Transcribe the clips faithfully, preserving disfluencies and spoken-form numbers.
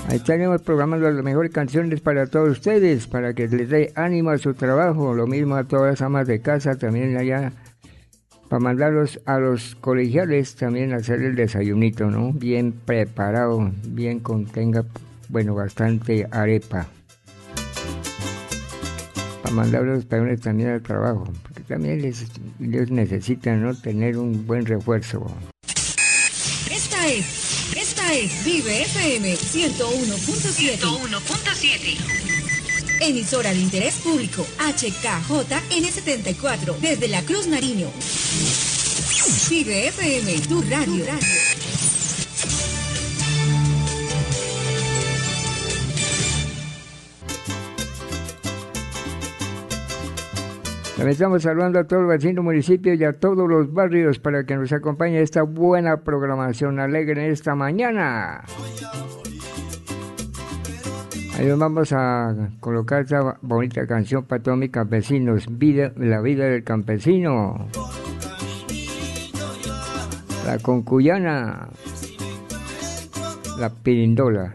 Ahí tenemos programando las mejores canciones para todos ustedes, para que les dé ánimo a su trabajo, lo mismo a todas las amas de casa, también allá, para mandarlos a los colegiales, también hacer el desayunito, ¿no? Bien preparado, bien contenga, bueno, bastante arepa. Para mandarlos los peones también al trabajo, porque también les, ellos necesitan, ¿no?, tener un buen refuerzo. Esta es... Esta es Vive F M ciento uno punto siete. ciento uno punto siete. Emisora de interés público H K J N setenta y cuatro desde La Cruz, Nariño. Vive F M, tu radio. Tu radio. También estamos saludando a todos los vecinos municipios y a todos los barrios para que nos acompañe esta buena programación alegre en esta mañana. Ahí vamos a colocar esta bonita canción para todos mis campesinos, vida, la vida del campesino. La concuyana, la pirindola.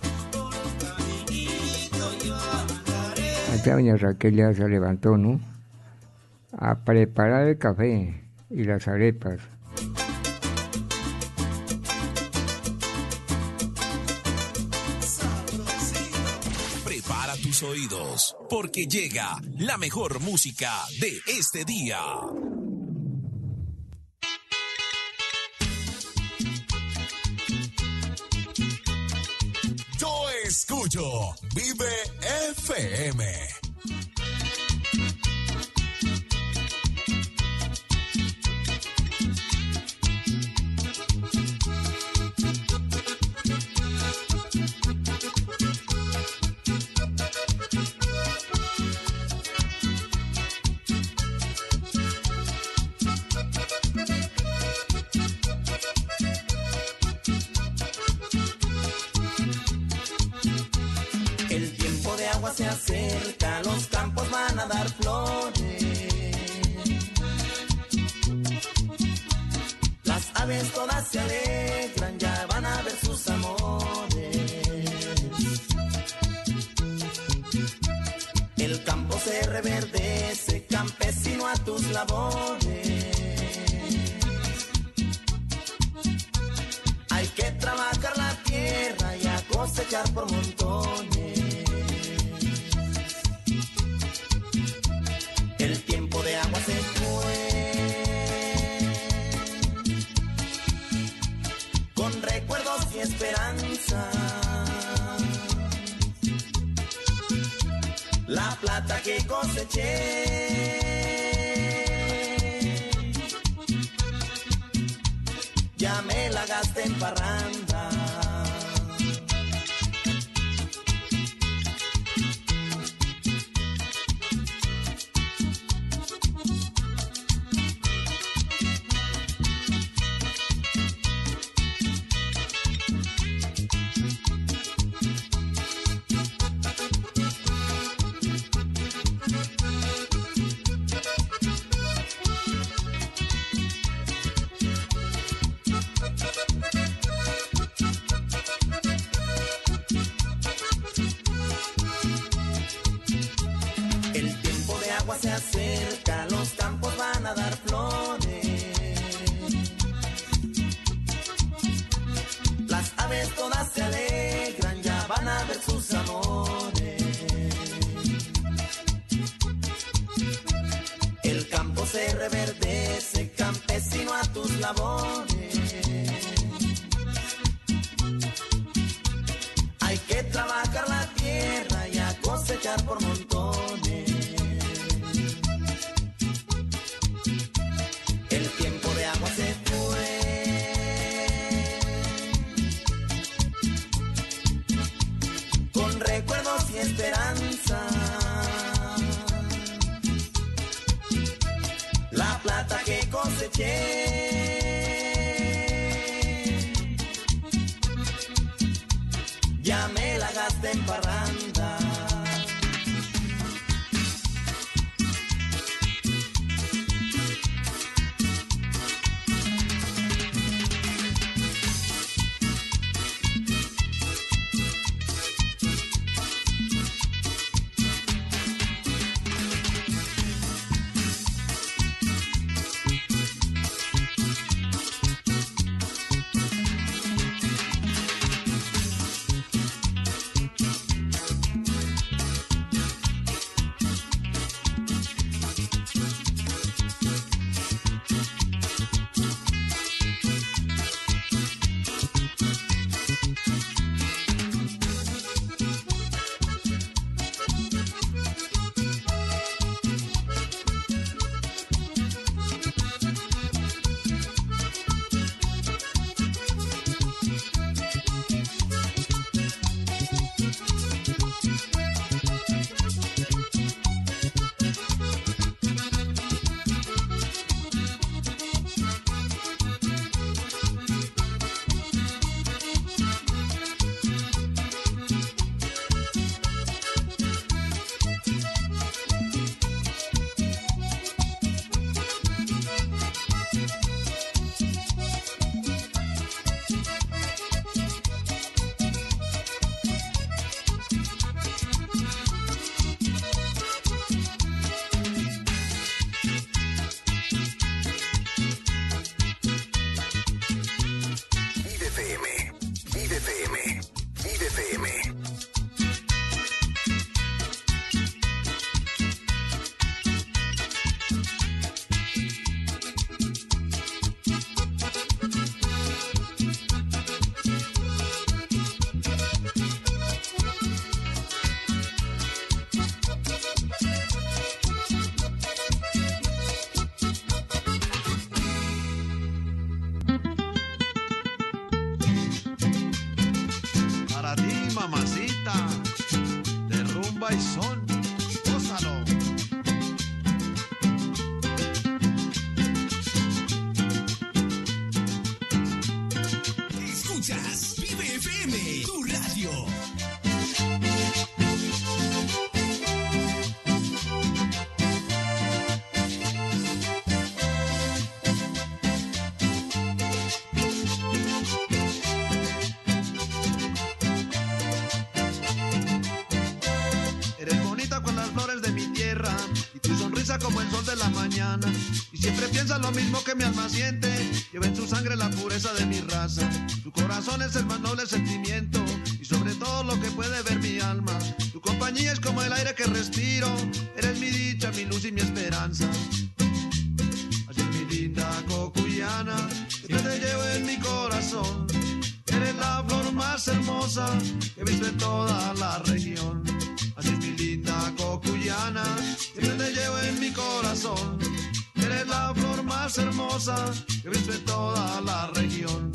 Acá doña Raquel ya se levantó, ¿no?, a preparar el café y las arepas. Prepara tus oídos, porque llega la mejor música de este día. Yo escucho Vive F M. Se acerca, los campos van a dar flores. Las aves todas se alegran, ya van a ver sus amores. El campo se reverdece, campesino, a tus labores. Hay que trabajar la tierra y a cosechar por montones. El tiempo de agua se fue, con recuerdos y esperanza. La plata que coseché, ya me la gasté en parranda. Se acerca, los campos van a dar flores. Las aves todas se alegran, ya van a ver sus amores. El campo se reverdece, campesino, a tus labores. Hay que trabajar la tierra y a cosechar por montones. Se fue, con recuerdos y esperanza. La plata que coseché, ya me la gasté en parranda. Escuchas Vive F M, tu radio. Eres bonita con las flores de mi tierra y tu sonrisa como el sol de la mañana. Y siempre piensas lo mismo que mi alma siente, lleva en su sangre la pureza de mi raza. Tu corazón es el más noble sentimiento y sobre todo lo que puede ver mi alma. Tu compañía es como el aire que respiro, eres mi dicha, mi luz y mi esperanza. Así es mi linda cocuyana, siempre te llevo en mi corazón. Eres la flor más hermosa que he visto en toda la región. Así es mi linda cocuyana, siempre te llevo en mi corazón. Eres la flor más hermosa que he visto en toda la región.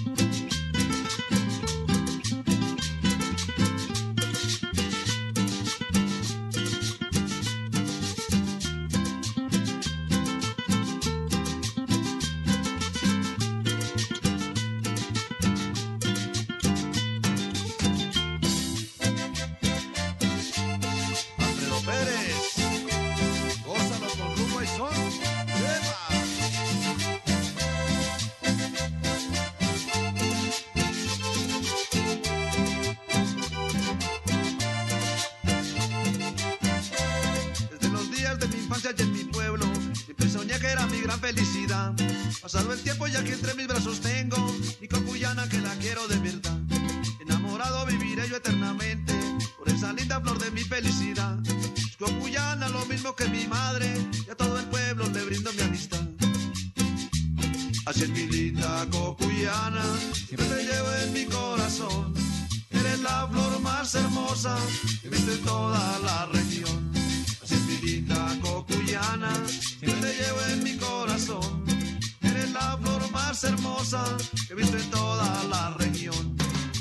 Felicidad. Pasado el tiempo y aquí entre mis brazos tengo mi cocuyana que la quiero de verdad. Enamorado viviré yo eternamente por esa linda flor de mi felicidad. Cocuyana lo mismo que mi madre y a todo el pueblo le brindo mi amistad. Así es mi linda cocuyana, siempre te llevo en mi corazón. Eres la flor más hermosa que he visto en toda la región. Así es mi linda cocuyana, siempre te llevo en mi corazón. Eres la flor más hermosa que he visto en toda la región.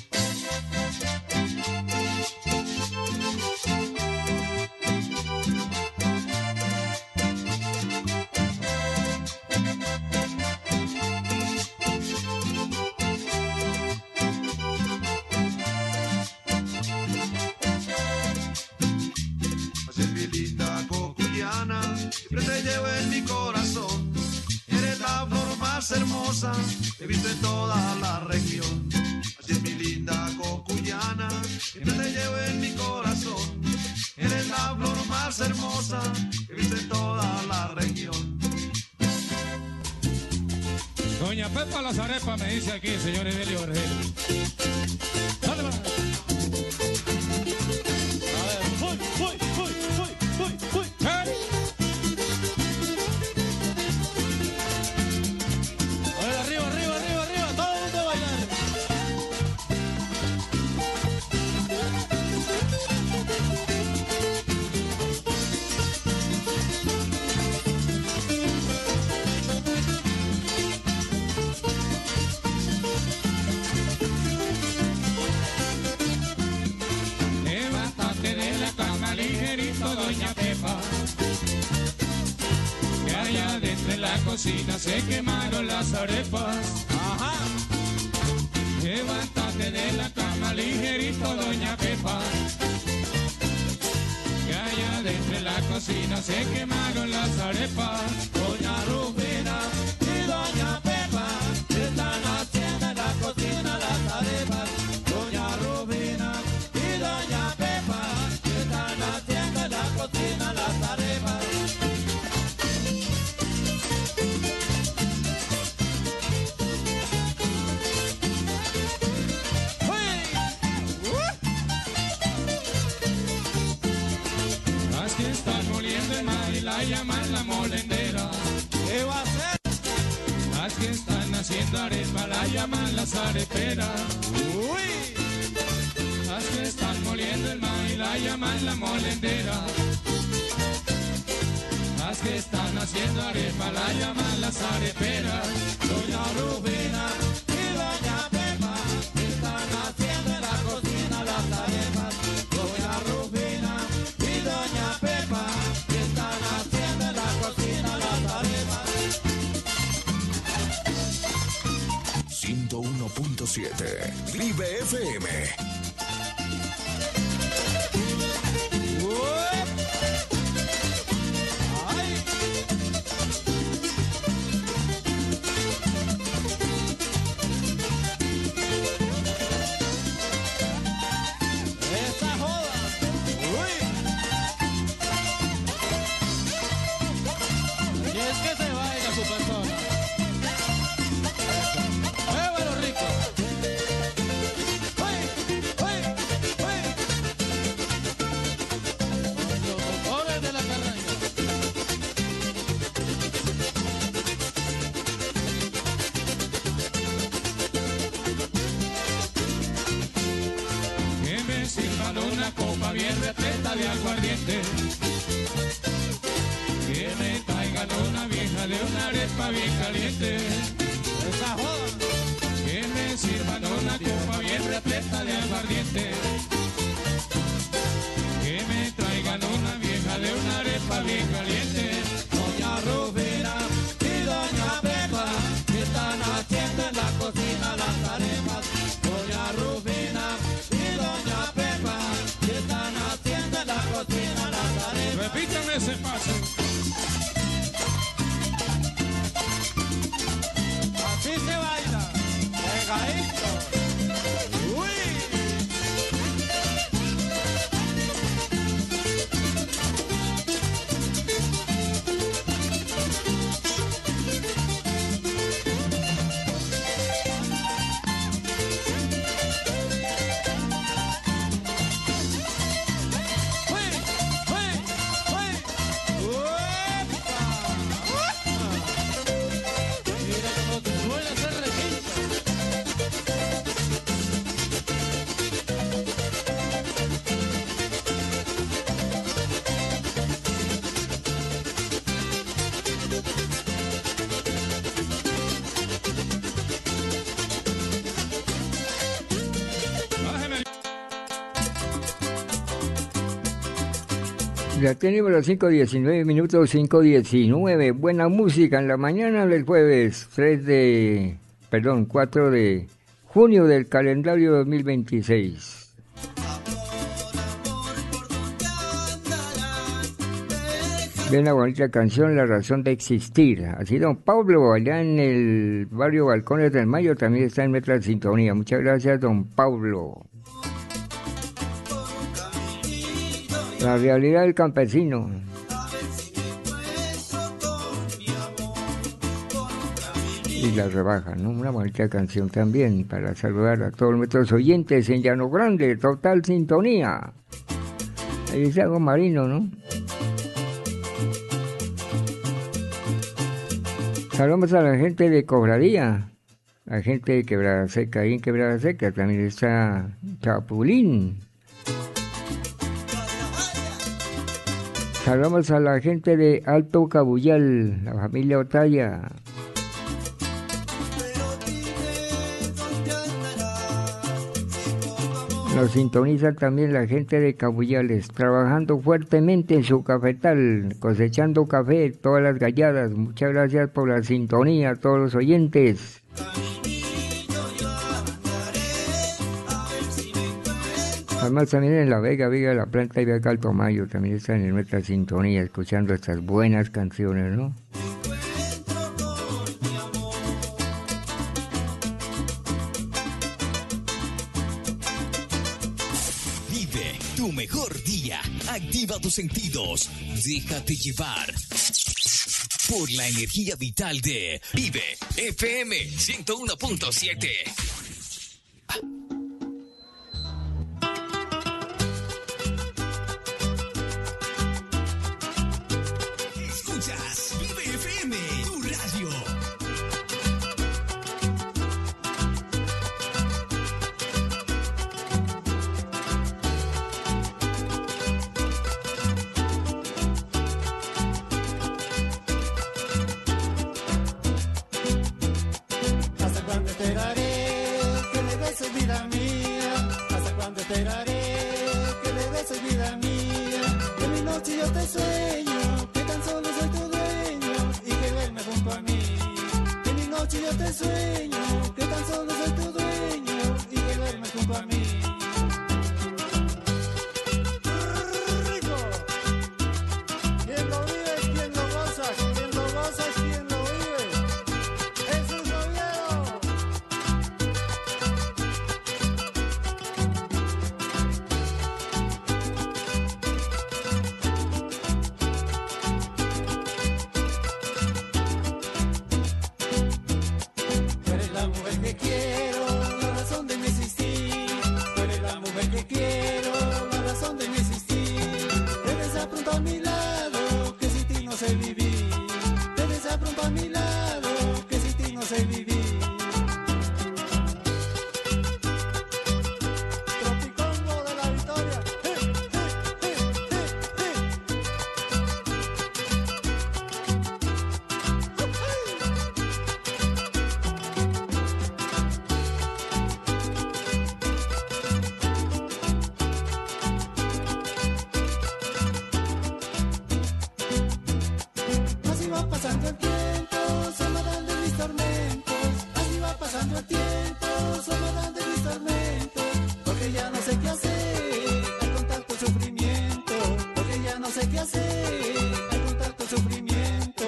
Siempre te llevo en mi corazón. Eres la flor más hermosa que he visto en toda la región. Así es mi linda cocuyana, siempre te llevo en mi corazón. Eres la flor más hermosa que he visto en toda la región. Doña Pepa las arepas me dice aquí, señor Evelio Vergel. Dale, va. A ver, voy, voy, voy, voy, voy, voy. ¡Hey! Arriba, arriba, arriba, arriba, todo el mundo a bailar. Levántate de la cama ligerito, doña Pepa, que allá dentro en la cocina se quemaron las arepas. Ajá. Levántate de la cama ligerito, doña Pepa, que allá dentro en la cocina se quemaron las arepas. Doña Rufina y doña Pepa están haciendo en la cocina las arepas. Doña Rufina y doña Pepa están haciendo en la cocina las arepas. La llaman la molendera. ¿Qué va a hacer? Las que están haciendo arepa la llaman las areperas. Uy. Las que están moliendo el maíz la llaman la molendera. Las que están haciendo arepa la llaman las areperas. Doña Rufina y doña Pepa están haciendo en la cocina las arepas. Doña Rufina y doña Pepa están haciendo en la cocina las arepas. ciento uno punto siete. Vive F M. Una copa bien repleta de aguardiente, que me traigan una vieja de una arepa bien caliente, esa joda, que me sirvan una copa bien repleta de aguardiente, que me traigan una vieja de una arepa bien caliente. Doña Rufina y doña Pepa, que están haciendo en la cocina las arepas. Doña Rufina y doña Pepa, que están haciendo en la cocina las arepas. Repítame ese paso. Así se baila, pegadito. Uy. Ya tenemos los cinco diecinueve minutos, cinco diecinueve. Buena música en la mañana del jueves tres de, perdón, cuatro de junio del calendario dos mil veintiséis. Bien, una bonita canción, La razón de existir. Así don Pablo, allá en el barrio Balcones del Mayo, también está en nuestra sintonía. Muchas gracias, don Pablo. La realidad del campesino. Y la rebaja, ¿no? Una bonita canción también para saludar a todos nuestros oyentes en Llano Grande, total sintonía. Ahí está algo marino, ¿no? Saludamos a la gente de Cobradía, la gente de Quebrada Seca, ahí en Quebrada Seca también está Chapulín. Saludamos a la gente de Alto Cabullal, la familia Otaya. Nos sintonizan también la gente de Cabullales, trabajando fuertemente en su cafetal, cosechando café, todas las galladas. Muchas gracias por la sintonía a todos los oyentes. Además también en La Vega, Vega de la Planta y Vega Caltomayo también están en nuestra sintonía escuchando estas buenas canciones, ¿no? Vive tu mejor día, activa tus sentidos, déjate llevar por la energía vital de Vive F M ciento uno punto siete. Hasta cuando te daré junto a mí. Rico. Quien lo vive es quien lo goza, quien lo goza es quien lo vive. Jesús Oviedo. Tú eres la mujer que quiero, la razón de mi existir. Tú eres la mujer que quiero, la razón de mi existir. Debes a pronto a mi lado, que sin ti no sé vivir. Debes a pronto a mi lado, que sin ti no sé vivir. Tropicongo de la Victoria. ¡Eh, eh, eh, eh, eh! Así va pasando el tiempo, soledad de mis tormentos. Así va pasando el tiempo, soledad de mis tormentos. Porque ya no sé qué hacer al con tanto sufrimiento. Porque ya no sé qué hacer al con tanto sufrimiento.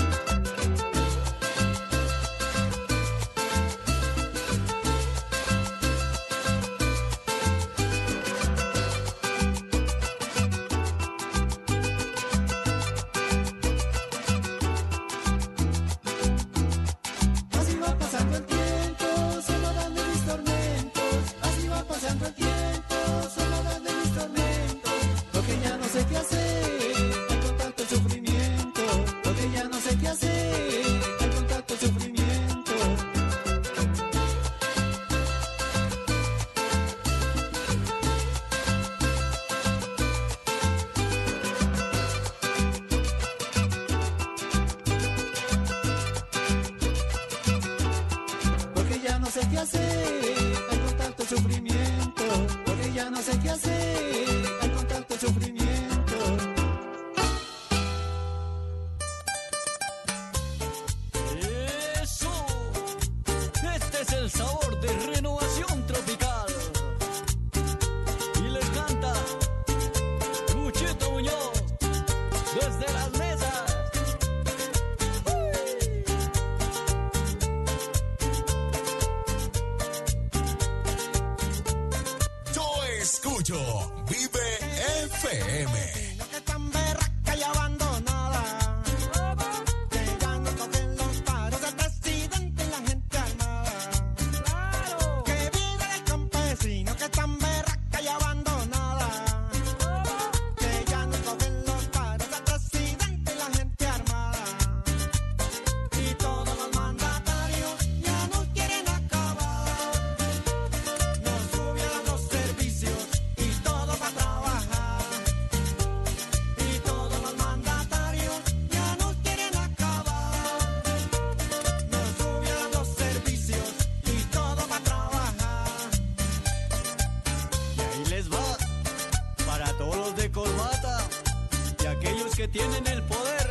Así va pasando el tiempo, soledad de mis tormentos. Así va pasando el tiempo, soledad de mis tormentos. Porque ya no sé qué hacer al con tanto sufrimiento. Porque ya no sé qué hacer al con tanto sufrimiento. Porque ya no sé qué hacer al con tanto sufrimiento. Porque ya no sé qué hacer al con tanto sufrimiento. Eso, este es el sabor de Renovación Tropical. Y les canta Luchito Muñoz desde las mesas. Yo escucho Vive F M. Que tan berraca y abandonada, que ya no cogen los paros del presidente y la gente armada. Que vive el campesino que tan berraca y abandonada, que ya no cogen los paros del presidente y la gente armada. Y todos los mandatarios ya nos quieren acabar. Nos subieron los servicios y todo para trabajar. Y todos los mandatarios ya nos quieren acabar. Nos subieron los servicios y todo para trabajar. Y ahí les va para todos los de corbata y aquellos que tienen el poder.